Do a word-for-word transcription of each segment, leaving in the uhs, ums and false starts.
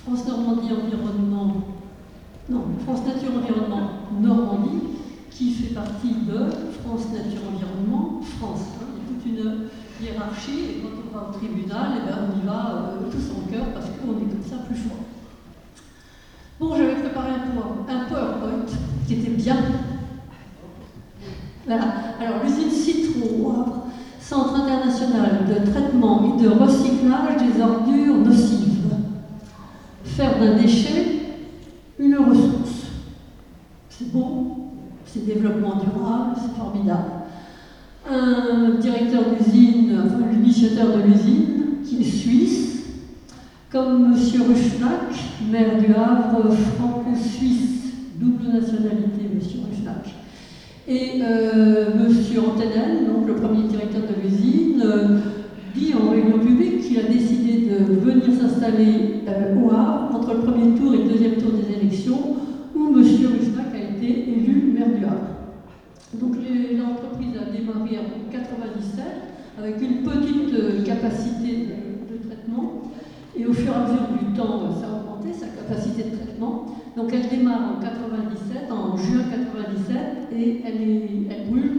France Normandie Environnement, non, France Nature Environnement Normandie, qui fait partie de France Nature Environnement France. Hein. Il y a toute une hiérarchie, et quand on va au tribunal, eh ben, on y va euh, tous en cœur, parce qu'on est comme ça plus fort. Bon, j'avais préparé un PowerPoint qui était bien. Voilà. Alors, l'usine Citron au Havre, Centre international de traitement et de recyclage des ordures nocives. Faire d'un déchet une ressource. C'est beau, c'est développement durable, c'est formidable. Un directeur d'usine, enfin l'initiateur de l'usine, qui est suisse, comme M. Ruffnack, maire du Havre, franco-suisse, double nationalité, M. Ruffnack. Et euh, M. Antenen, donc le premier directeur de l'usine, euh, dit en réunion publique qu'il a décidé de venir s'installer euh, au Havre entre le premier tour et le deuxième tour des élections, où M. Ruffnack a été élu maire du Havre. Donc l'entreprise a démarré en mille neuf cent quatre-vingt-dix-sept avec une petite euh, capacité de, de traitement, et au fur et à mesure du temps, ça a augmenté sa capacité de traitement. Donc elle démarre en quatre-vingt-dix-sept, en juin quatre-vingt-dix-sept, et elle, est, elle brûle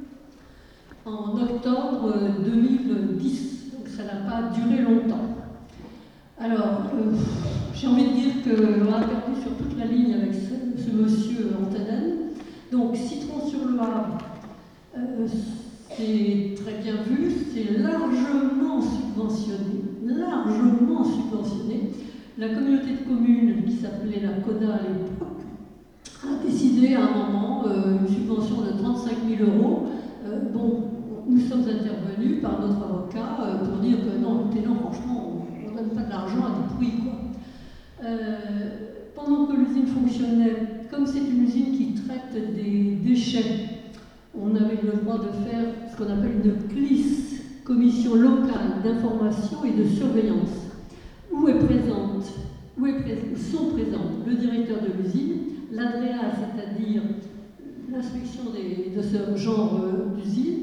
en octobre deux mille dix. Donc ça n'a pas duré longtemps. Alors, euh, j'ai envie de dire qu'on a perdu sur toute la ligne avec ce, ce monsieur Antenen. Donc Citron sur le Havre, euh, c'est très bien vu, c'est largement subventionné, largement subventionné. La communauté de communes, qui s'appelait la CODA à l'époque, a décidé à un moment euh, une subvention de trente-cinq mille euros. Euh, bon, nous sommes intervenus par notre avocat euh, pour dire que non, écoutez, non, franchement, on ne donne pas de l'argent à des bruits, quoi. Euh, pendant que l'usine fonctionnait, comme c'est une usine qui traite des déchets, on avait le droit de faire ce qu'on appelle une C L I S, Commission locale d'information et de surveillance, où est présente, où, est pré où sont présents le directeur de l'usine, l'A D R E A, c'est-à-dire l'inspection de ce genre euh, d'usine,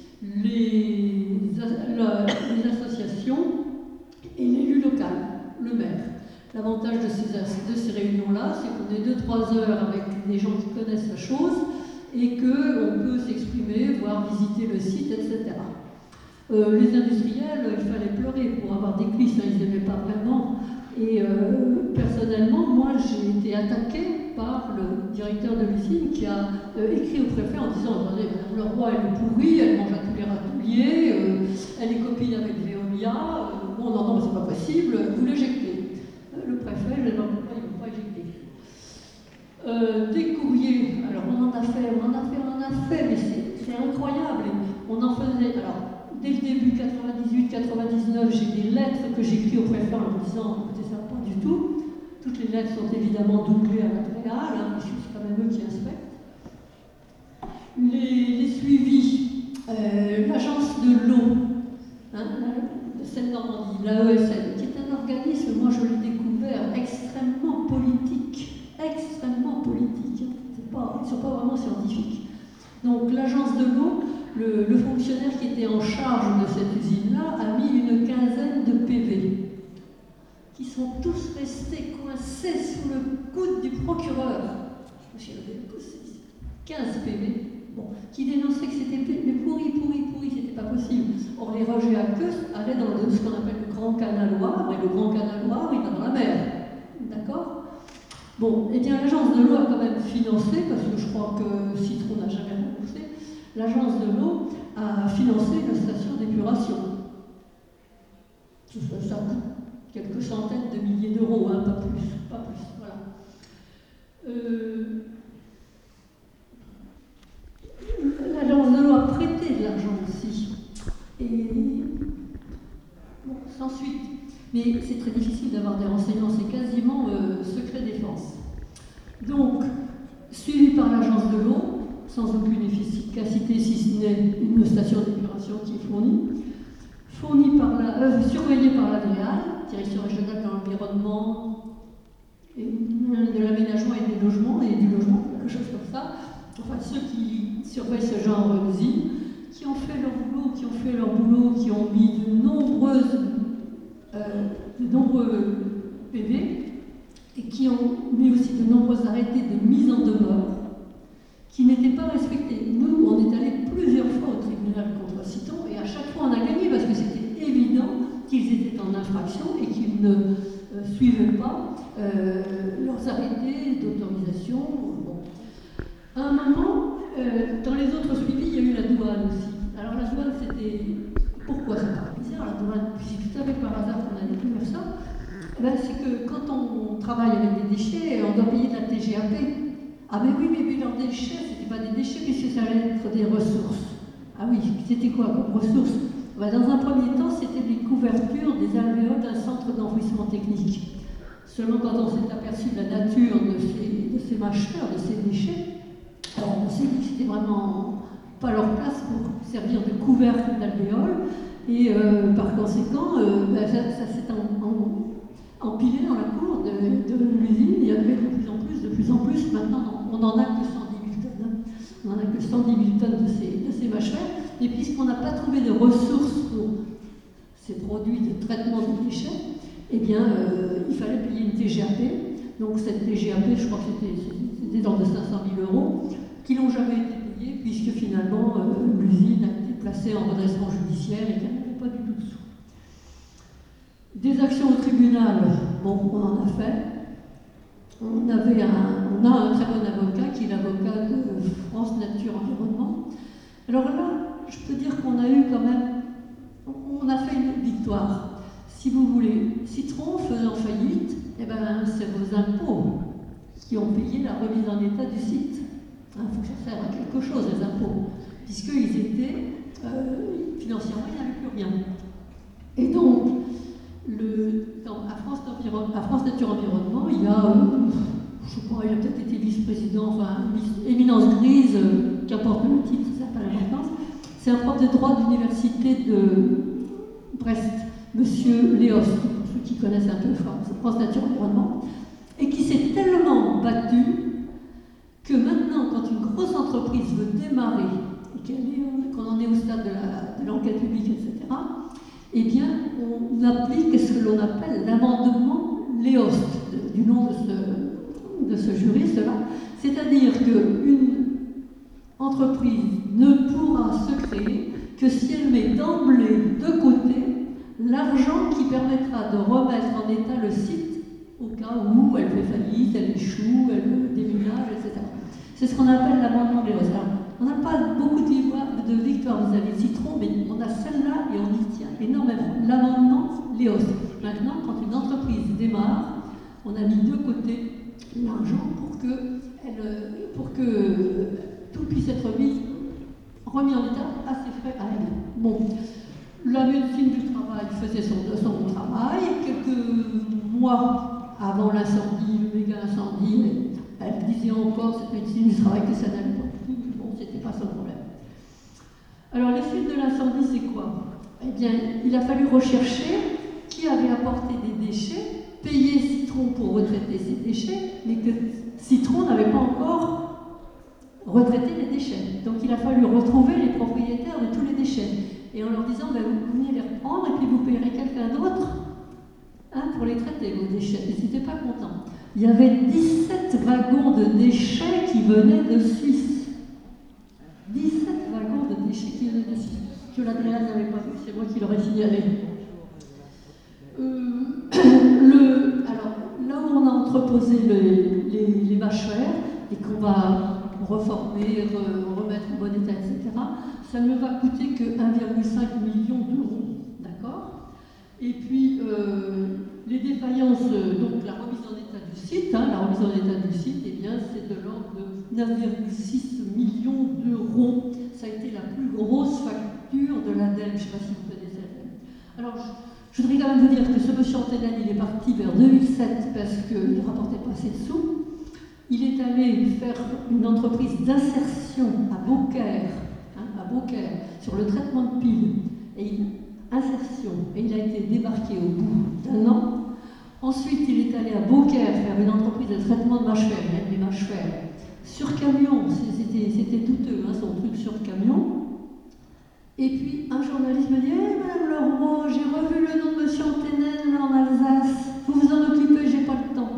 les, la, les associations et l'élu local, le maire. L'avantage de ces, de ces réunions-là, c'est qu'on est deux trois heures avec des gens qui connaissent la chose et qu'on peut s'exprimer, voire visiter le site, et cetera. Euh, les industriels, il fallait pleurer pour avoir des clis, hein, ils n'aimaient pas vraiment. Et euh, personnellement, moi, j'ai été attaquée par le directeur de l'usine qui a euh, écrit au préfet en disant « Attendez, Madame Leroy, elle est pourrie, elle mange à tous les râteliers, euh, elle est copine avec Veolia, euh, bon, non, non, c'est pas possible, vous l'éjectez. » Le préfet, je ne sais pas pourquoi il ne veut pas éjecter. Euh, des courriers, alors on en a fait, on en a fait, on en a fait, mais c'est incroyable. On en faisait, alors, dès le début, quatre-vingt-dix-huit quatre-vingt-dix-neuf, j'ai des lettres que j'écris au préfet en lui disant « Écoutez, ça pas du tout ». Toutes les lettres sont évidemment doublées à l'A D R E A, hein, puisque c'est quand même eux qui inspectent. Les, les suivis, euh, l'agence de l'eau, hein, de Seine-Normandie, l'A E S N, qui est un organisme, moi je l'ai découvert, extrêmement politique, extrêmement politique. Pas, ils ne sont pas vraiment scientifiques. Donc l'agence de l'eau, le, le fonctionnaire qui était en charge de cette usine-là a mis une quinzaine de P V qui sont tous restés coincés sous le coude du procureur. Je me suis dit, quinze P V, bon, qui dénonçaient que c'était pourri, pourri, pourri, c'était pas possible. Or, les rejets aqueux allaient dans le, ce qu'on appelle le Grand Canal Loire, et le Grand Canal Loire, il va dans la mer. D'accord? Bon, eh bien, l'agence de l'eau a quand même financé, parce que je crois que Citron n'a jamais remboursé, l'agence de l'eau a financé une station d'épuration. Ça, ça coûte quelques centaines de milliers d'euros, hein, pas plus, pas plus, voilà. Euh, L'agence de l'eau a prêté de l'argent aussi. Et bon, sans suite. Mais c'est très difficile d'avoir des renseignements, c'est quasiment euh, secret défense. Donc, suivi par l'agence de l'eau, sans aucune efficacité, si ce n'est une station d'épuration qui est fournie, fournie par la, euh, surveillée par l'A D R E A, Direction régionale de l'environnement, et de l'aménagement et des logements, et du logement, quelque chose comme ça. Enfin, ceux qui surveillent ce genre d'usine, qui ont fait leur boulot, qui ont fait leur boulot, qui ont mis de nombreuses, euh, de nombreux P V, et qui ont mis aussi de nombreux arrêtés de mise en demeure qui n'étaient pas respectés. Nous, on est allé plusieurs fois au tribunal contre Citron et à chaque fois on a gagné parce que c'était évident qu'ils étaient en infraction et qu'ils ne euh, suivaient pas euh, leurs arrêtés d'autorisation. Bon. À un moment, euh, dans les autres suivis, il y a eu la douane aussi. Alors la douane, c'était... Pourquoi ça paraît bizarre, la douane? Si tu savais par hasard qu'on allait découvert ça, eh ben, c'est que quand on travaille avec des déchets, on doit payer de la T G A P. Ah mais oui, mais, mais leurs déchets, c'était pas des déchets, puisque ça allait être des ressources. Ah oui, c'était quoi comme ressources? Ben, dans un premier temps, c'était les couvertures des alvéoles d'un centre d'enfouissement technique. Seulement quand on s'est aperçu de la nature de ces, de ces mâcheurs, de ces déchets, alors on s'est dit que c'était vraiment pas leur place pour servir de couvercle d'alvéoles, et euh, par conséquent, euh, ben, ça, ça s'est en, en, empilé dans la cour de, de l'usine. Il y avait de plus en plus, de plus en plus. Maintenant, on n'en a que cent dix mille tonnes. Hein. On n'en a que cent dix mille tonnes de ces, de ces mâcheurs. Et puisqu'on n'a pas trouvé de ressources pour ces produits de traitement des déchets, eh bien, euh, il fallait payer une T G A P. Donc cette T G A P, je crois que c'était dans de cinq cent mille euros, qui n'ont jamais été payés, puisque finalement, euh, l'usine a été placée en redressement judiciaire et qu'elle n'avait pas du tout de sous. Des actions au tribunal, bon, on en a fait. On, avait un, on a un très bon avocat, qui est l'avocat de France Nature Environnement. Alors là, je peux dire qu'on a eu quand même, on a fait une victoire. Si vous voulez, Citron faisant faillite, eh ben, c'est vos impôts qui ont payé la remise en état du site. Il faut que ça serve à quelque chose, les impôts, puisqu'ils étaient, euh, financièrement, il n'y avait plus rien. Et donc, le, dans, à, France à France Nature Environnement, il y a, euh, je ne sais pas, il a peut-être été vice-président, enfin, éminence grise, euh, qu'importe le titre, ça n'a pas l'importance. C'est un prof de droit de l'université de Brest, Monsieur Léos, pour ceux qui connaissent un peu France, France Nature Environnement, et qui s'est tellement battu que maintenant, quand une grosse entreprise veut démarrer, et qu'on en est au stade de l'enquête publique, et cetera, eh bien, on applique ce que l'on appelle l'amendement Léos, du nom de ce, de ce juriste-là, c'est-à-dire qu'une entreprise ne pourra se créer que si elle met d'emblée de côté l'argent qui permettra de remettre en état le site au cas où elle fait faillite, elle échoue, elle déménage, et cetera. C'est ce qu'on appelle l'amendement Léos. Alors, on n'a pas beaucoup de victoires vis-à-vis de Citron, mais on a celle-là et on y tient énormément. L'amendement Léos. Maintenant, quand une entreprise démarre, on a mis de côté l'argent pour que, elle, pour que tout puisse être mis, remis en état à ses frais à elle. Bon, la médecine du travail faisait son, son travail. Quelques mois avant l'incendie, le méga incendie, elle disait encore, cette médecine du travail, que ça n'allait pas du tout. Bon, c'était pas son problème. Alors, les suites de l'incendie, c'est quoi? Eh bien, il a fallu rechercher qui avait apporté des déchets, payer Citron pour retraiter ses déchets, mais que Citron n'avait pas encore retraité les déchets. Donc, il a fallu retrouver les propriétaires de tous les déchets. Et en leur disant, ben, vous venez les reprendre et puis vous payerez quelqu'un d'autre hein, pour les traiter, vos déchets. Ils n'étaient pas contents. Il y avait dix-sept wagons de déchets qui venaient de Suisse. dix-sept wagons de déchets qui venaient de Suisse. Que l'Adréal n'avait pas vu, c'est moi qui l'aurais signalé. Euh, le, alors, là où on a entreposé le, les, les mâcheurs et qu'on va reformer, re, remettre en bon état, et cetera, ça ne va coûter que un virgule cinq million d'euros. D'accord? Et puis, euh, les défaillances, donc la remise en état du site, hein, la remise en état du site, eh bien, c'est de l'ordre de neuf virgule six millions d'euros. Ça a été la plus grosse facture de l'ADEME. Je ne sais pas si vous connaissez l'ADEME. Alors, je, je voudrais quand même vous dire que ce monsieur Antenel, il est parti vers deux mille sept parce qu'il ne rapportait pas assez de sous. Il est allé faire une entreprise d'insertion à Beaucaire, hein, à Beaucaire, sur le traitement de piles. Et il, insertion. Et il a été débarqué au bout d'un an. Ensuite, il est allé à Beaucaire faire une entreprise de traitement de mâcheurs. Il aime les mâcheurs. Sur camion, c'était douteux, hein, son truc sur camion. Et puis, un journaliste me dit hey, « Madame Leroy, j'ai revu le nom de M. Antenel en Alsace. Vous vous en occupez, j'ai pas le temps. »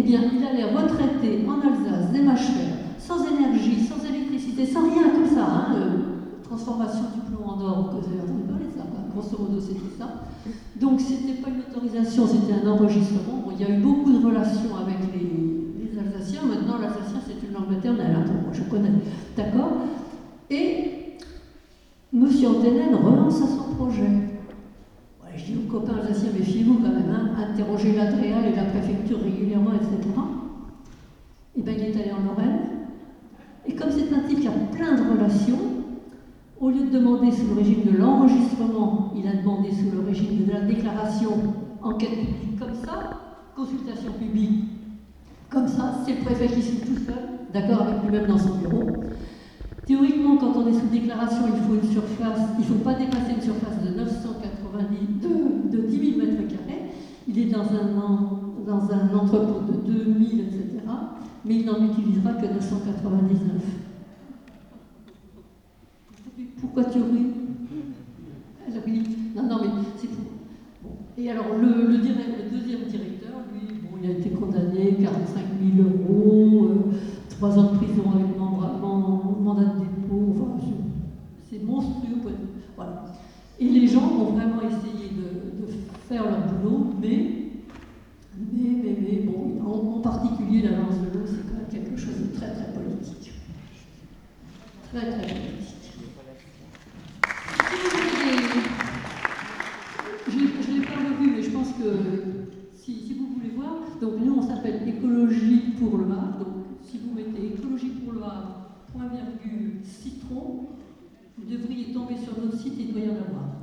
bien, il allait retraiter en Alsace des mâcheurs, sans énergie, sans électricité, sans rien comme ça, hein, euh, transformation du plomb en or, que vous avez entendu parler de ça, quoi. Grosso modo c'était ça. Donc c'était pas une autorisation, c'était un enregistrement. Bon, il y a eu beaucoup de relations avec les, les Alsaciens, maintenant l'alsacien c'est une langue maternelle, hein, moi je connais, d'accord. Et M. Antennen renonce à son projet. Ouais, je dis aux copains alsaciens, méfiez-vous quand même, hein, interrogez l'Adréal et la préfecture régulièrement, et cetera. Et bien il est allé en Lorraine, et comme c'est un type qui a plein de relations, au lieu de demander sous le régime de l'enregistrement, il a demandé sous le régime de la déclaration enquête publique comme ça, consultation publique comme ça, c'est le préfet qui signe tout seul, d'accord, avec lui-même dans son bureau. Théoriquement, quand on est sous déclaration, il faut une surface, il ne faut pas dépasser une surface de neuf cent quatre-vingt-dix, de, de dix mille mètres carrés. Il est dans un, dans un entrepôt de deux mille, et cetera. Mais il n'en utilisera que neuf cent quatre-vingt-dix-neuf. Pourquoi tu ris? Elle rit. Non, non, mais c'est pour. Bon. Et alors, le, le, direct, le deuxième directeur, lui, bon, il a été condamné, quarante-cinq mille euros, euh, trois ans de prison avec membre, mandat de dépôt, enfin, c'est monstrueux. Voilà. Et les gens ont vraiment essayé de, de faire leur boulot, mais, mais, mais, mais bon, en, en particulier l'avance de l'eau, c'est quand même quelque chose de très, très politique. Très, très politique. Je ne l'ai pas revu, mais je pense que si, si vous voulez voir, donc nous on s'appelle Écologie pour le Havre, donc si vous mettez Écologie pour le Havre, point virgule, citron, vous devriez tomber sur notre site et il doit y en avoir.